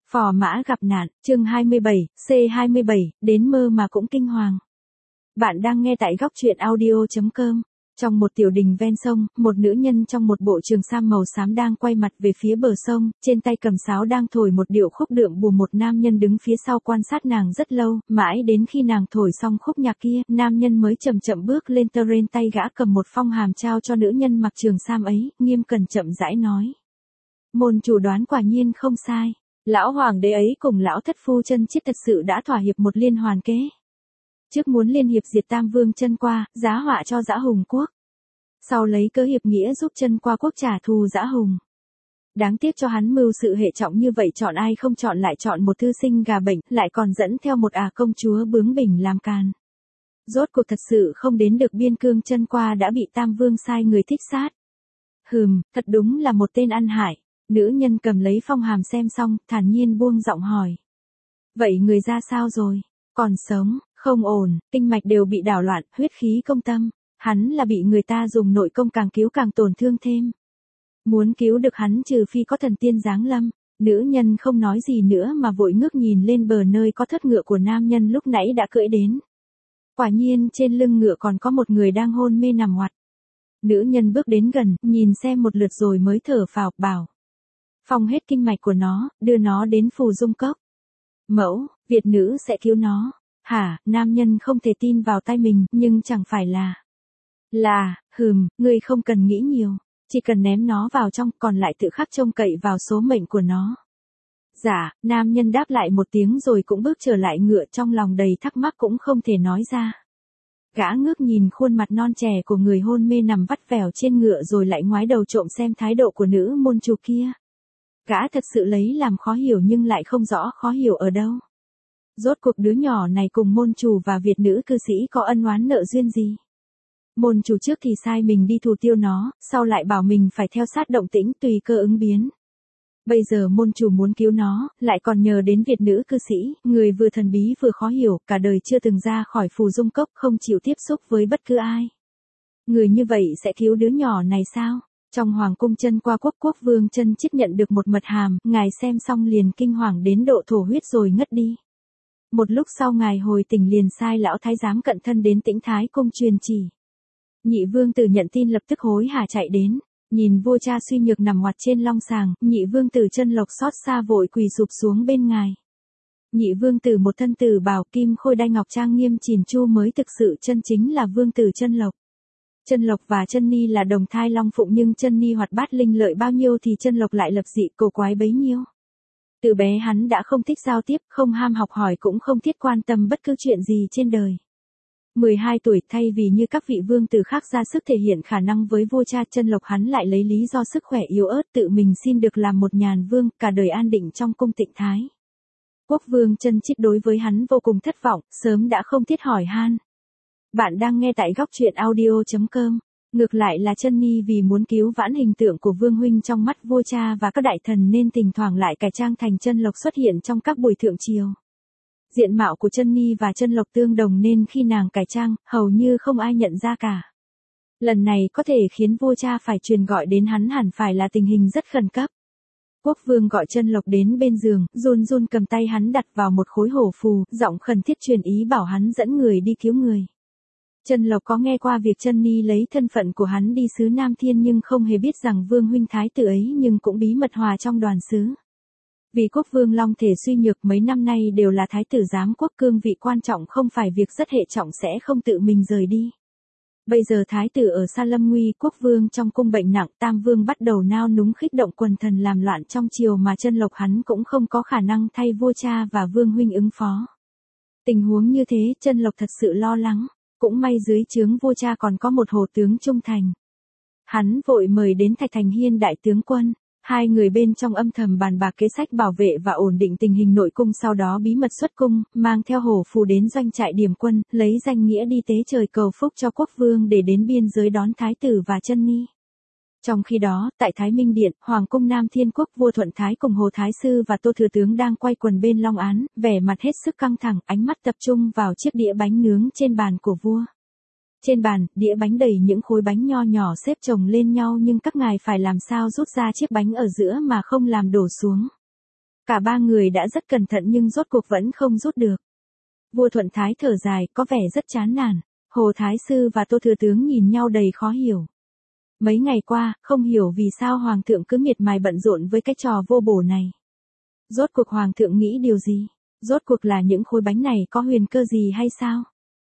Phò mã gặp nạn, chương 27, C27, đến mơ mà cũng kinh hoàng. Bạn đang nghe tại góc truyện audio.com. Trong một tiểu đình ven sông, một nữ nhân trong một bộ trường sam màu xám đang quay mặt về phía bờ sông, trên tay cầm sáo đang thổi một điệu khúc đượm buồn. Một nam nhân đứng phía sau quan sát nàng rất lâu, mãi đến khi nàng thổi xong khúc nhạc kia, nam nhân mới chậm chậm bước lên terrain, tay gã cầm một phong hàm trao cho nữ nhân mặc trường sam ấy, nghiêm cẩn chậm rãi nói. Môn chủ đoán quả nhiên không sai. Lão hoàng đế ấy cùng lão thất phu chân chiết thật sự đã thỏa hiệp một liên hoàn kế. Trước muốn liên hiệp diệt Tam Vương Chân Qua, giá họa cho Dã Hùng quốc. Sau lấy cớ hiệp nghĩa giúp Chân Qua quốc trả thù Dã Hùng. Đáng tiếc cho hắn mưu sự hệ trọng như vậy, chọn ai không chọn lại chọn một thư sinh gà bệnh, lại còn dẫn theo một công chúa bướng bỉnh làm càn. Rốt cuộc thật sự không đến được biên cương, Chân Qua đã bị Tam Vương sai người thích sát. Thật đúng là một tên ăn hại. Nữ nhân cầm lấy phong hàm xem xong, thản nhiên buông giọng hỏi. Vậy người ra sao rồi? Còn sống, không ổn, kinh mạch đều bị đảo loạn, huyết khí công tâm. Hắn là bị người ta dùng nội công càng cứu càng tổn thương thêm. Muốn cứu được hắn trừ phi có thần tiên giáng lâm. Nữ nhân không nói gì nữa mà vội ngước nhìn lên bờ nơi có thất ngựa của nam nhân lúc nãy đã cưỡi đến. Quả nhiên trên lưng ngựa còn có một người đang hôn mê nằm ngoặt. Nữ nhân bước đến gần, nhìn xem một lượt rồi mới thở phào, bảo. Phong hết kinh mạch của nó, đưa nó đến Phù Dung Cốc. Mẫu, Việt nữ sẽ cứu nó. Hả? Nam nhân không thể tin vào tai mình, nhưng chẳng phải là, ngươi không cần nghĩ nhiều. Chỉ cần ném nó vào trong, còn lại tự khắc trông cậy vào số mệnh của nó. Dạ, nam nhân đáp lại một tiếng rồi cũng bước trở lại ngựa, trong lòng đầy thắc mắc cũng không thể nói ra. Gã ngước nhìn khuôn mặt non trẻ của người hôn mê nằm vắt vẻo trên ngựa rồi lại ngoái đầu trộm xem thái độ của nữ môn chủ kia. Gã thật sự lấy làm khó hiểu nhưng lại không rõ khó hiểu ở đâu. Rốt cuộc đứa nhỏ này cùng môn chủ và Việt nữ cư sĩ có ân oán nợ duyên gì? Môn chủ trước thì sai mình đi thủ tiêu nó, sau lại bảo mình phải theo sát động tĩnh tùy cơ ứng biến. Bây giờ môn chủ muốn cứu nó, lại còn nhờ đến Việt nữ cư sĩ, người vừa thần bí vừa khó hiểu, cả đời chưa từng ra khỏi Phù Dung Cốc, không chịu tiếp xúc với bất cứ ai. Người như vậy sẽ cứu đứa nhỏ này sao? Trong hoàng cung Chân Qua quốc, quốc vương Chân Chiết nhận được một mật hàm, ngài xem xong liền kinh hoàng đến độ thổ huyết rồi ngất đi. Một lúc sau ngài hồi tỉnh liền sai lão thái giám cận thân đến Tĩnh Thái cung truyền chỉ. Nhị vương tử nhận tin lập tức hối hả chạy đến, nhìn vua cha suy nhược nằm ngoặt trên long sàng, nhị vương tử Chân Lộc xót xa vội quỳ sụp xuống bên ngài. Nhị vương tử một thân tử bào kim khôi đai ngọc trang nghiêm chỉn chu mới thực sự chân chính là vương tử Chân Lộc. Chân Lộc và Chân Ni là đồng thai long phụng, nhưng Chân Ni hoạt bát linh lợi bao nhiêu thì Chân Lộc lại lập dị cổ quái bấy nhiêu. Từ bé hắn đã không thích giao tiếp, không ham học hỏi, cũng không thiết quan tâm bất cứ chuyện gì trên đời. 12 tuổi, thay vì như các vị vương tử khác ra sức thể hiện khả năng với vua cha, Chân Lộc hắn lại lấy lý do sức khỏe yếu ớt tự mình xin được làm một nhàn vương, cả đời an định trong cung Tịnh Thái. Quốc vương Chân Chiết đối với hắn vô cùng thất vọng, sớm đã không thiết hỏi han. Bạn đang nghe tại góc truyện audio.com. Ngược lại là Chân Ni vì muốn cứu vãn hình tượng của vương huynh trong mắt vua cha và các đại thần nên thỉnh thoảng lại cải trang thành Chân Lộc xuất hiện trong các buổi thượng triều. Diện mạo của Chân Ni và Chân Lộc tương đồng nên khi nàng cải trang, hầu như không ai nhận ra cả. Lần này có thể khiến vua cha phải truyền gọi đến hắn hẳn phải là tình hình rất khẩn cấp. Quốc vương gọi Chân Lộc đến bên giường, run run cầm tay hắn đặt vào một khối hổ phù, giọng khẩn thiết truyền ý bảo hắn dẫn người đi cứu người. Chân Lộc có nghe qua việc Chân Ni lấy thân phận của hắn đi xứ Nam Thiên nhưng không hề biết rằng vương huynh thái tử ấy nhưng cũng bí mật hòa trong đoàn xứ. Vì quốc vương long thể suy nhược mấy năm nay đều là thái tử giám quốc, cương vị quan trọng không phải việc rất hệ trọng sẽ không tự mình rời đi. Bây giờ thái tử ở xa lâm nguy, quốc vương trong cung bệnh nặng, Tam Vương bắt đầu nao núng khích động quần thần làm loạn trong triều mà Chân Lộc hắn cũng không có khả năng thay vua cha và vương huynh ứng phó. Tình huống như thế Chân Lộc thật sự lo lắng. Cũng may dưới trướng vua cha còn có một hổ tướng trung thành. Hắn vội mời đến Thạch Thành Hiên đại tướng quân, hai người bên trong âm thầm bàn bạc kế sách bảo vệ và ổn định tình hình nội cung, sau đó bí mật xuất cung, mang theo hổ phù đến doanh trại điểm quân, lấy danh nghĩa đi tế trời cầu phúc cho quốc vương để đến biên giới đón thái tử và Chân Ni. Trong khi đó, tại Thái Minh Điện, Hoàng cung Nam Thiên Quốc, vua Thuận Thái cùng Hồ Thái Sư và Tô Thừa Tướng đang quay quần bên long án, vẻ mặt hết sức căng thẳng, ánh mắt tập trung vào chiếc đĩa bánh nướng trên bàn của vua. Trên bàn, đĩa bánh đầy những khối bánh nho nhỏ xếp chồng lên nhau, nhưng các ngài phải làm sao rút ra chiếc bánh ở giữa mà không làm đổ xuống. Cả ba người đã rất cẩn thận nhưng rốt cuộc vẫn không rút được. Vua Thuận Thái thở dài, có vẻ rất chán nản. Hồ Thái Sư và Tô Thừa Tướng nhìn nhau đầy khó hiểu. Mấy ngày qua, không hiểu vì sao Hoàng thượng cứ miệt mài bận rộn với cái trò vô bổ này. Rốt cuộc Hoàng thượng nghĩ điều gì? Rốt cuộc là những khối bánh này có huyền cơ gì hay sao?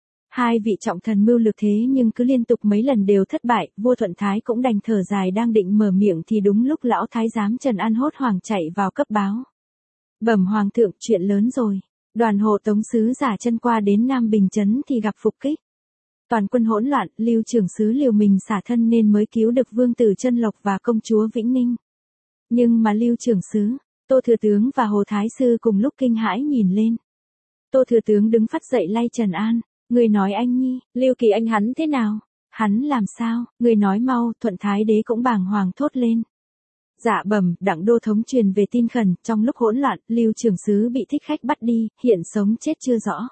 Hai vị trọng thần mưu lược thế nhưng cứ liên tục mấy lần đều thất bại, vua Thuận Thái cũng đành thở dài đang định mở miệng thì đúng lúc lão thái giám Trần An hốt hoảng chạy vào cấp báo. Bẩm Hoàng thượng, chuyện lớn rồi. Đoàn hộ tống sứ giả chân qua đến Nam Bình Trấn thì gặp phục kích. Toàn quân hỗn loạn, Lưu trưởng sứ liều mình xả thân nên mới cứu được vương tử Chân Lộc và công chúa Vĩnh Ninh. Nhưng mà Lưu trưởng sứ, Tô Thừa Tướng và Hồ Thái Sư cùng lúc kinh hãi nhìn lên. Tô Thừa Tướng đứng phắt dậy lay Trần An. Người nói anh nhi, Lưu Kỳ anh hắn thế nào? Hắn làm sao? Người nói mau, Thuận Thái đế cũng bàng hoàng thốt lên. Dạ bẩm, đặng đô thống truyền về tin khẩn, trong lúc hỗn loạn, Lưu trưởng sứ bị thích khách bắt đi, hiện sống chết chưa rõ.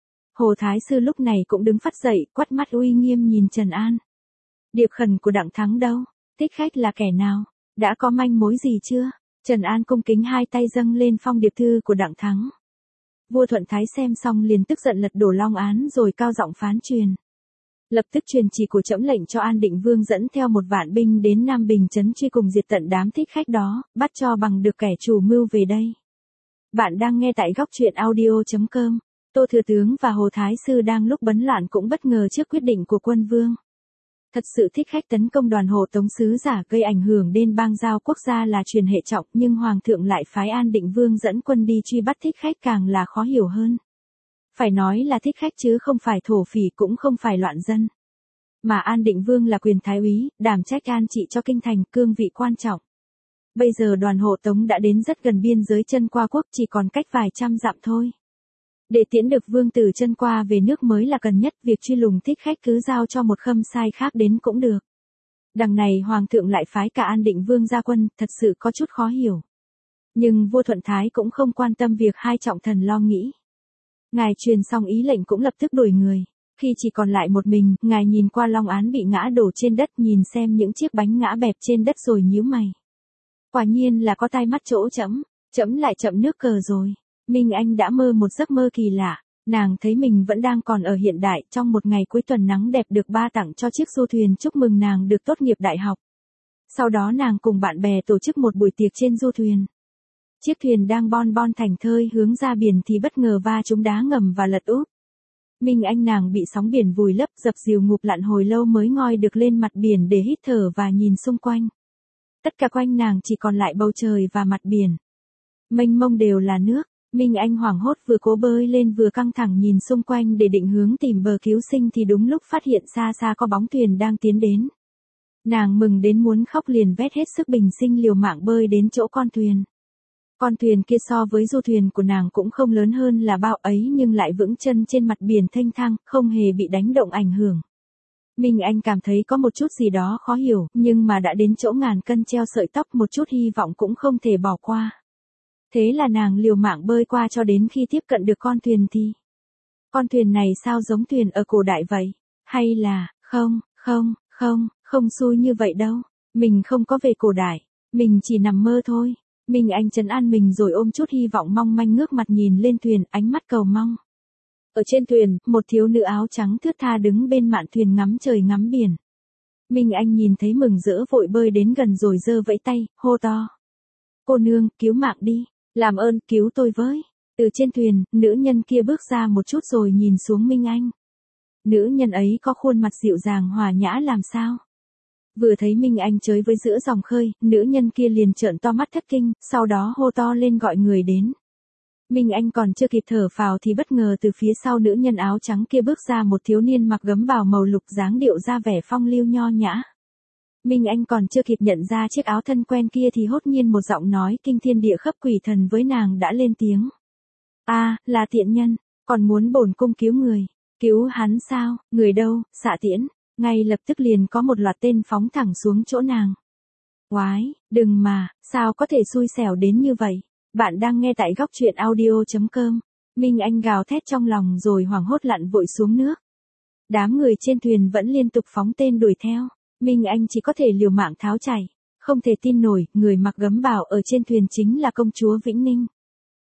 Hồ Thái Sư lúc này cũng đứng phắt dậy, quắt mắt uy nghiêm nhìn Trần An. Điệp khẩn của đặng thắng đâu? Thích khách là kẻ nào? Đã có manh mối gì chưa? Trần An cung kính hai tay dâng lên phong điệp thư của đặng thắng. Vua Thuận Thái xem xong liền tức giận lật đổ long án rồi cao giọng phán truyền. Lập tức truyền chỉ của trẫm lệnh cho An Định Vương dẫn theo 1 vạn binh đến Nam Bình Trấn truy cùng diệt tận đám thích khách đó, bắt cho bằng được kẻ chủ mưu về đây. Bạn đang nghe tại góc truyện audio.com. Tô Thừa Tướng và Hồ Thái Sư đang lúc bấn loạn cũng bất ngờ trước quyết định của quân vương. Thật sự thích khách tấn công đoàn hộ tống sứ giả gây ảnh hưởng đến bang giao quốc gia là truyền hệ trọng, nhưng Hoàng thượng lại phái An Định Vương dẫn quân đi truy bắt thích khách càng là khó hiểu hơn. Phải nói là thích khách chứ không phải thổ phỉ cũng không phải loạn dân. Mà An Định Vương là quyền thái úy, đảm trách an trị cho kinh thành, cương vị quan trọng. Bây giờ đoàn hộ tống đã đến rất gần biên giới Chân Qua quốc, chỉ còn cách vài trăm dặm thôi. Để tiễn được vương tử Chân Qua về nước mới là cần nhất, việc truy lùng thích khách cứ giao cho một khâm sai khác đến cũng được. Đằng này Hoàng thượng lại phái cả An Định Vương ra quân, thật sự có chút khó hiểu. Nhưng vua Thuận Thái cũng không quan tâm việc hai trọng thần lo nghĩ. Ngài truyền xong ý lệnh cũng lập tức đuổi người. Khi chỉ còn lại một mình, ngài nhìn qua long án bị ngã đổ trên đất, nhìn xem những chiếc bánh ngã bẹp trên đất rồi nhíu mày. Quả nhiên là có tai mắt chỗ trẫm lại chậm nước cờ rồi. Minh Anh đã mơ một giấc mơ kỳ lạ, nàng thấy mình vẫn đang còn ở hiện đại, trong một ngày cuối tuần nắng đẹp được ba tặng cho chiếc du thuyền chúc mừng nàng được tốt nghiệp đại học. Sau đó nàng cùng bạn bè tổ chức một buổi tiệc trên du thuyền. Chiếc thuyền đang bon bon thành thơi hướng ra biển thì bất ngờ va trúng đá ngầm và lật úp. Minh Anh nàng bị sóng biển vùi lấp, dập dìu ngụp lặn hồi lâu mới ngoi được lên mặt biển để hít thở và nhìn xung quanh. Tất cả quanh nàng chỉ còn lại bầu trời và mặt biển. Mênh mông đều là nước. Minh Anh hoảng hốt vừa cố bơi lên vừa căng thẳng nhìn xung quanh để định hướng tìm bờ cứu sinh thì đúng lúc phát hiện xa xa có bóng thuyền đang tiến đến. Nàng mừng đến muốn khóc liền vét hết sức bình sinh liều mạng bơi đến chỗ con thuyền. Con thuyền kia so với du thuyền của nàng cũng không lớn hơn là bao ấy nhưng lại vững chân trên mặt biển thênh thang, không hề bị đánh động ảnh hưởng. Minh Anh cảm thấy có một chút gì đó khó hiểu, nhưng mà đã đến chỗ ngàn cân treo sợi tóc, một chút hy vọng cũng không thể bỏ qua. Thế là nàng liều mạng bơi qua cho đến khi tiếp cận được con thuyền thì. Con thuyền này sao giống thuyền ở cổ đại vậy? Hay là, không xui như vậy đâu. Mình không có về cổ đại, mình chỉ nằm mơ thôi. Minh Anh trấn an mình rồi ôm chút hy vọng mong manh ngước mặt nhìn lên thuyền, ánh mắt cầu mong. Ở trên thuyền, một thiếu nữ áo trắng thướt tha đứng bên mạn thuyền ngắm trời ngắm biển. Minh Anh nhìn thấy mừng rỡ vội bơi đến gần rồi giơ vẫy tay, hô to. Cô nương, cứu mạng đi, làm ơn, cứu tôi với. Từ trên thuyền, nữ nhân kia bước ra một chút rồi nhìn xuống Minh Anh. Nữ nhân ấy có khuôn mặt dịu dàng hòa nhã làm sao? Vừa thấy Minh Anh chơi với giữa dòng khơi, nữ nhân kia liền trợn to mắt thất kinh, sau đó hô to lên gọi người đến. Minh Anh còn chưa kịp thở phào thì bất ngờ từ phía sau nữ nhân áo trắng kia bước ra một thiếu niên mặc gấm bào màu lục dáng điệu ra vẻ phong lưu nho nhã. Minh Anh còn chưa kịp nhận ra chiếc áo thân quen kia thì hốt nhiên một giọng nói kinh thiên địa khắp quỷ thần với nàng đã lên tiếng. Là tiện nhân, còn muốn bổn cung cứu người. Cứu hắn sao, người đâu, xạ tiễn. Ngay lập tức liền có một loạt tên phóng thẳng xuống chỗ nàng. Oái, đừng mà, sao có thể xui xẻo đến như vậy? Bạn đang nghe tại góc truyện audio.com. Minh Anh gào thét trong lòng rồi hoảng hốt lặn vội xuống nước. Đám người trên thuyền vẫn liên tục phóng tên đuổi theo. Minh Anh chỉ có thể liều mạng tháo chạy. Không thể tin nổi, người mặc gấm bào ở trên thuyền chính là công chúa Vĩnh Ninh.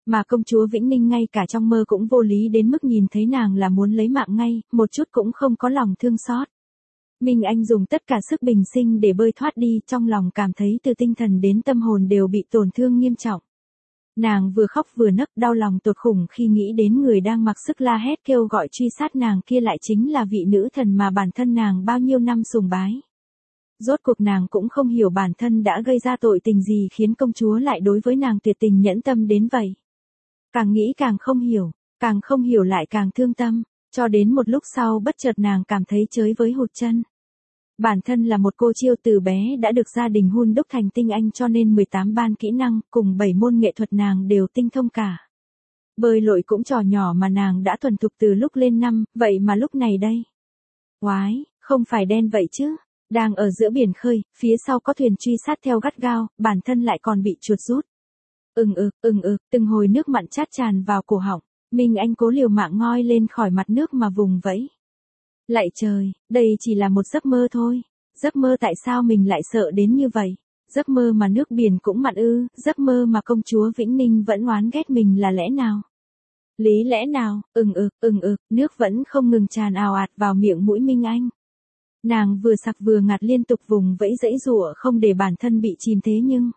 Mà công chúa Vĩnh Ninh ngay cả trong mơ cũng vô lý đến mức nhìn thấy nàng là muốn lấy mạng ngay, một chút cũng không có lòng thương xót. Minh Anh dùng tất cả sức bình sinh để bơi thoát đi, trong lòng cảm thấy từ tinh thần đến tâm hồn đều bị tổn thương nghiêm trọng. Nàng vừa khóc vừa nấc, đau lòng tột khủng khi nghĩ đến người đang mặc sức la hét kêu gọi truy sát nàng kia lại chính là vị nữ thần mà bản thân nàng bao nhiêu năm sùng bái. Rốt cuộc nàng cũng không hiểu bản thân đã gây ra tội tình gì khiến công chúa lại đối với nàng tuyệt tình nhẫn tâm đến vậy. Càng nghĩ càng không hiểu lại càng thương tâm, cho đến một lúc sau bất chợt nàng cảm thấy chới với hụt chân. Bản thân là một cô chiêu từ bé đã được gia đình hun đúc thành tinh anh cho nên 18 ban kỹ năng cùng 7 môn nghệ thuật nàng đều tinh thông cả. Bơi lội cũng trò nhỏ mà nàng đã thuần thục từ lúc lên năm, vậy mà lúc này đây. Oái, không phải đen vậy chứ. Đang ở giữa biển khơi, phía sau có thuyền truy sát theo gắt gao, bản thân lại còn bị chuột rút. Từng hồi nước mặn chát tràn vào cổ họng, Minh Anh cố liều mạng ngoi lên khỏi mặt nước mà vùng vẫy. Lạy trời, đây chỉ là một giấc mơ thôi. Giấc mơ tại sao mình lại sợ đến như vậy? Giấc mơ mà nước biển cũng mặn ư, giấc mơ mà công chúa Vĩnh Ninh vẫn oán ghét mình là lẽ nào? Lý lẽ nào? Nước vẫn không ngừng tràn ào ạt vào miệng mũi Minh Anh. Nàng vừa sặc vừa ngạt liên tục vùng vẫy giãy giụa không để bản thân bị chìm thế nhưng...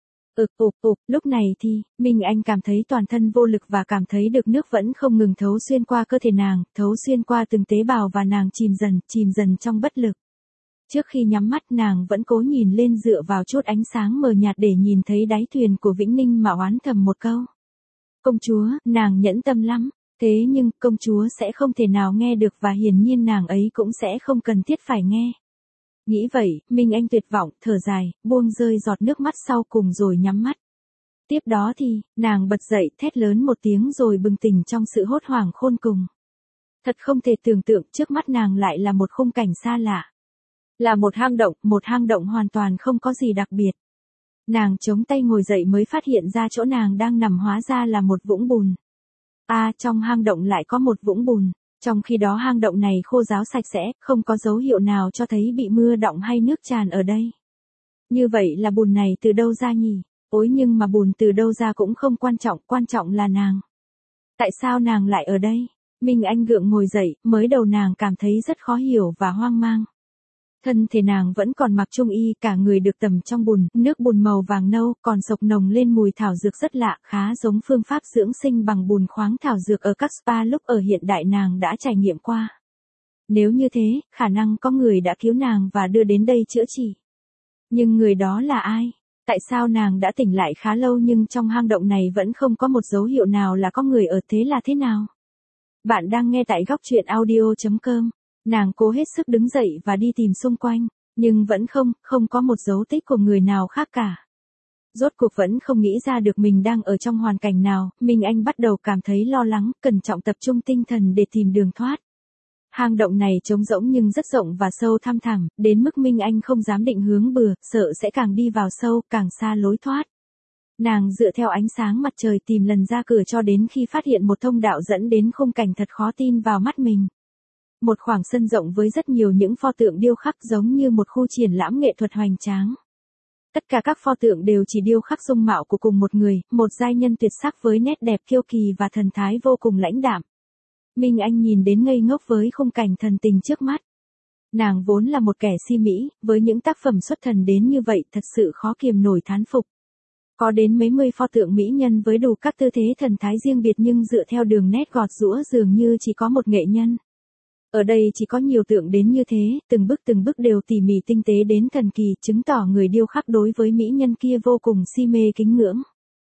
Lúc này thì, Minh Anh cảm thấy toàn thân vô lực và cảm thấy được nước vẫn không ngừng thấu xuyên qua cơ thể nàng, thấu xuyên qua từng tế bào và nàng chìm dần trong bất lực. Trước khi nhắm mắt nàng vẫn cố nhìn lên dựa vào chút ánh sáng mờ nhạt để nhìn thấy đáy thuyền của Vĩnh Ninh mà oán thầm một câu. Công chúa, nàng nhẫn tâm lắm, thế nhưng công chúa sẽ không thể nào nghe được và hiển nhiên nàng ấy cũng sẽ không cần thiết phải nghe. Nghĩ vậy, Minh Anh tuyệt vọng, thở dài, buông rơi giọt nước mắt sau cùng rồi nhắm mắt. Tiếp đó thì, nàng bật dậy thét lớn một tiếng rồi bừng tỉnh trong sự hốt hoảng khôn cùng. Thật không thể tưởng tượng trước mắt nàng lại là một khung cảnh xa lạ. Là một hang động hoàn toàn không có gì đặc biệt. Nàng chống tay ngồi dậy mới phát hiện ra chỗ nàng đang nằm hóa ra là một vũng bùn. Trong hang động lại có một vũng bùn. Trong khi đó hang động này khô ráo sạch sẽ, không có dấu hiệu nào cho thấy bị mưa đọng hay nước tràn ở đây. Như vậy là bùn này từ đâu ra nhỉ? Ôi nhưng mà bùn từ đâu ra cũng không quan trọng là nàng. Tại sao nàng lại ở đây? Minh Anh gượng ngồi dậy, mới đầu nàng cảm thấy rất khó hiểu và hoang mang. Thân thể nàng vẫn còn mặc trung y, cả người được tẩm trong bùn, nước bùn màu vàng nâu, còn sộc nồng lên mùi thảo dược rất lạ, khá giống phương pháp dưỡng sinh bằng bùn khoáng thảo dược ở các spa lúc ở hiện đại nàng đã trải nghiệm qua. Nếu như thế, khả năng có người đã cứu nàng và đưa đến đây chữa trị. Nhưng người đó là ai? Tại sao nàng đã tỉnh lại khá lâu nhưng trong hang động này vẫn không có một dấu hiệu nào là có người ở, thế là thế nào? Bạn đang nghe tại góc truyện audio.com. Nàng cố hết sức đứng dậy và đi tìm xung quanh, nhưng vẫn không có một dấu tích của người nào khác cả. Rốt cuộc vẫn không nghĩ ra được mình đang ở trong hoàn cảnh nào, Minh Anh bắt đầu cảm thấy lo lắng, cẩn trọng tập trung tinh thần để tìm đường thoát. Hang động này trống rỗng nhưng rất rộng và sâu thăm thẳm, đến mức Minh Anh không dám định hướng bừa, sợ sẽ càng đi vào sâu, càng xa lối thoát. Nàng dựa theo ánh sáng mặt trời tìm lần ra cửa cho đến khi phát hiện một thông đạo dẫn đến khung cảnh thật khó tin vào mắt mình. Một khoảng sân rộng với rất nhiều những pho tượng điêu khắc giống như một khu triển lãm nghệ thuật hoành tráng. Tất cả các pho tượng đều chỉ điêu khắc dung mạo của cùng một người, một giai nhân tuyệt sắc với nét đẹp kiêu kỳ và thần thái vô cùng lãnh đạm. Minh Anh nhìn đến ngây ngốc với khung cảnh thần tình trước mắt. Nàng vốn là một kẻ si mỹ, với những tác phẩm xuất thần đến như vậy thật sự khó kiềm nổi thán phục. Có đến mấy mươi pho tượng mỹ nhân với đủ các tư thế thần thái riêng biệt nhưng dựa theo đường nét gọt giũa dường như chỉ có một nghệ nhân. Ở đây chỉ có nhiều tượng đến như thế, từng bức đều tỉ mỉ tinh tế đến thần kỳ, chứng tỏ người điêu khắc đối với mỹ nhân kia vô cùng si mê kính ngưỡng.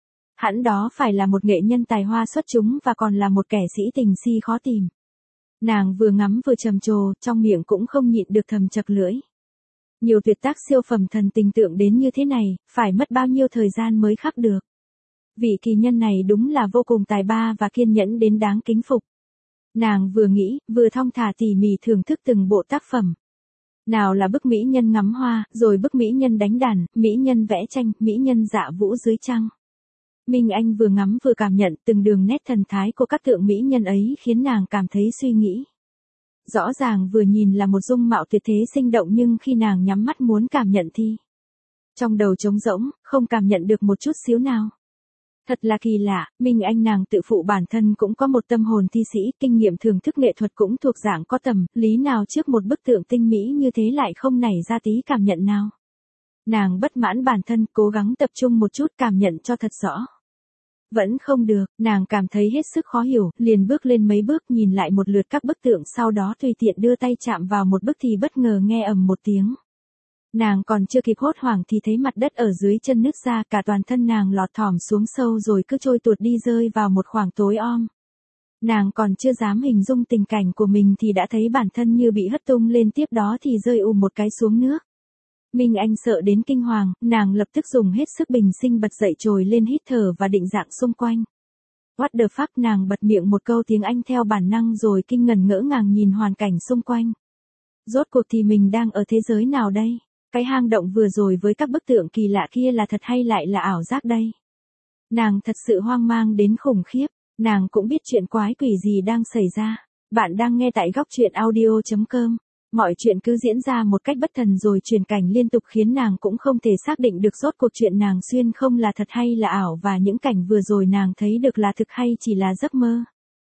Hẳn đó phải là một nghệ nhân tài hoa xuất chúng và còn là một kẻ sĩ tình si khó tìm. Nàng vừa ngắm vừa trầm trồ, trong miệng cũng không nhịn được thầm chật lưỡi. Nhiều tuyệt tác siêu phẩm thần tình tượng đến như thế này, phải mất bao nhiêu thời gian mới khắc được. Vị kỳ nhân này đúng là vô cùng tài ba và kiên nhẫn đến đáng kính phục. Nàng vừa nghĩ, vừa thong thả tỉ mỉ thưởng thức từng bộ tác phẩm. Nào là bức mỹ nhân ngắm hoa, rồi bức mỹ nhân đánh đàn, mỹ nhân vẽ tranh, mỹ nhân dạ vũ dưới trăng. Minh Anh vừa ngắm vừa cảm nhận từng đường nét thần thái của các tượng mỹ nhân ấy khiến nàng cảm thấy suy nghĩ. Rõ ràng vừa nhìn là một dung mạo tuyệt thế sinh động nhưng khi nàng nhắm mắt muốn cảm nhận thì trong đầu trống rỗng, không cảm nhận được một chút xíu nào. Thật là kỳ lạ, Minh Anh nàng tự phụ bản thân cũng có một tâm hồn thi sĩ, kinh nghiệm thưởng thức nghệ thuật cũng thuộc dạng có tầm, lý nào trước một bức tượng tinh mỹ như thế lại không nảy ra tí cảm nhận nào. Nàng bất mãn bản thân, cố gắng tập trung một chút cảm nhận cho thật rõ. Vẫn không được, nàng cảm thấy hết sức khó hiểu, liền bước lên mấy bước nhìn lại một lượt các bức tượng, sau đó tùy tiện đưa tay chạm vào một bức thì bất ngờ nghe ầm một tiếng. Nàng còn chưa kịp hốt hoảng thì thấy mặt đất ở dưới chân nứt ra, cả toàn thân nàng lọt thỏm xuống sâu rồi cứ trôi tuột đi rơi vào một khoảng tối om. Nàng còn chưa dám hình dung tình cảnh của mình thì đã thấy bản thân như bị hất tung lên, tiếp đó thì rơi một cái xuống nước. Minh Anh sợ đến kinh hoàng, nàng lập tức dùng hết sức bình sinh bật dậy trồi lên hít thở và định dạng xung quanh. What the fuck, nàng bật miệng một câu tiếng Anh theo bản năng rồi kinh ngần ngỡ ngàng nhìn hoàn cảnh xung quanh. Rốt cuộc thì mình đang ở thế giới nào đây? Cái hang động vừa rồi với các bức tượng kỳ lạ kia là thật hay lại là ảo giác đây? Nàng thật sự hoang mang đến khủng khiếp, nàng cũng biết chuyện quái quỷ gì đang xảy ra. Bạn đang nghe tại góc truyện audio.com. Mọi chuyện cứ diễn ra một cách bất thần rồi chuyển cảnh liên tục khiến nàng cũng không thể xác định được rốt cuộc chuyện nàng xuyên không là thật hay là ảo, và những cảnh vừa rồi nàng thấy được là thực hay chỉ là giấc mơ.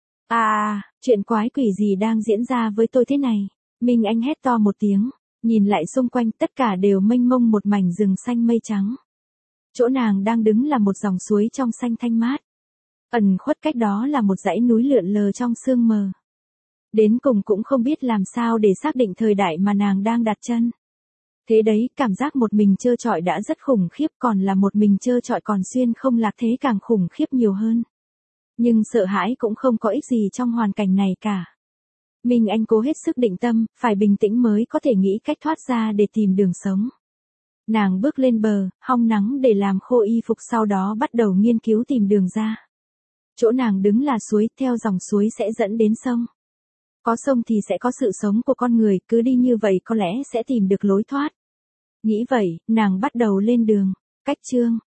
Chuyện quái quỷ gì đang diễn ra với tôi thế này? Minh Anh hét to một tiếng, nhìn lại xung quanh tất cả đều mênh mông một mảnh rừng xanh mây trắng. Chỗ nàng đang đứng là một dòng suối trong xanh thanh mát. Ẩn khuất cách đó là một dãy núi lượn lờ trong sương mờ. Đến cùng cũng không biết làm sao để xác định thời đại mà nàng đang đặt chân. Thế đấy, cảm giác một mình trơ trọi đã rất khủng khiếp, còn là một mình trơ trọi còn xuyên không lạc thế càng khủng khiếp nhiều hơn. Nhưng sợ hãi cũng không có ích gì trong hoàn cảnh này cả. Minh Anh cố hết sức định tâm, phải bình tĩnh mới có thể nghĩ cách thoát ra để tìm đường sống. Nàng bước lên bờ, hong nắng để làm khô y phục, sau đó bắt đầu nghiên cứu tìm đường ra. Chỗ nàng đứng là suối, theo dòng suối sẽ dẫn đến sông. Có sông thì sẽ có sự sống của con người, cứ đi như vậy có lẽ sẽ tìm được lối thoát. Nghĩ vậy, nàng bắt đầu lên đường. Cách chương